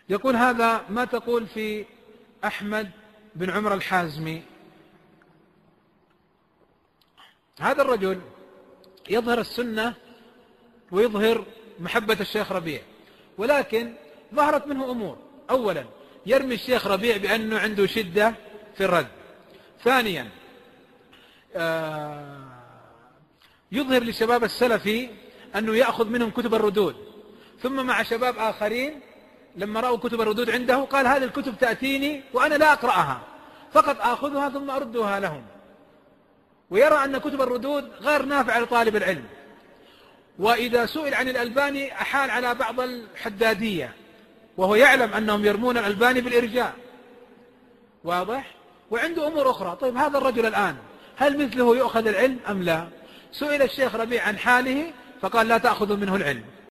يقول هذا ما تقول في أحمد بن عمر الحازمي؟ هذا الرجل يظهر السنة ويظهر محبة الشيخ ربيع، ولكن ظهرت منه أمور. أولا يرمي الشيخ ربيع بأنه عنده شدة في الرد. ثانيا يظهر للشباب السلفي أنه يأخذ منهم كتب الردود، ثم مع شباب آخرين لما رأوا كتب الردود عنده قال هذه الكتب تأتيني وأنا لا أقرأها، فقط آخذها ثم أردها لهم، ويرى أن كتب الردود غير نافعة لطالب العلم. وإذا سئل عن الألباني أحال على بعض الحدادية، وهو يعلم أنهم يرمون الألباني بالإرجاء، واضح؟ وعنده أمور أخرى. طيب هذا الرجل الآن هل مثله يؤخذ العلم أم لا؟ سئل الشيخ ربيع عن حاله فقال لا تأخذ منه العلم.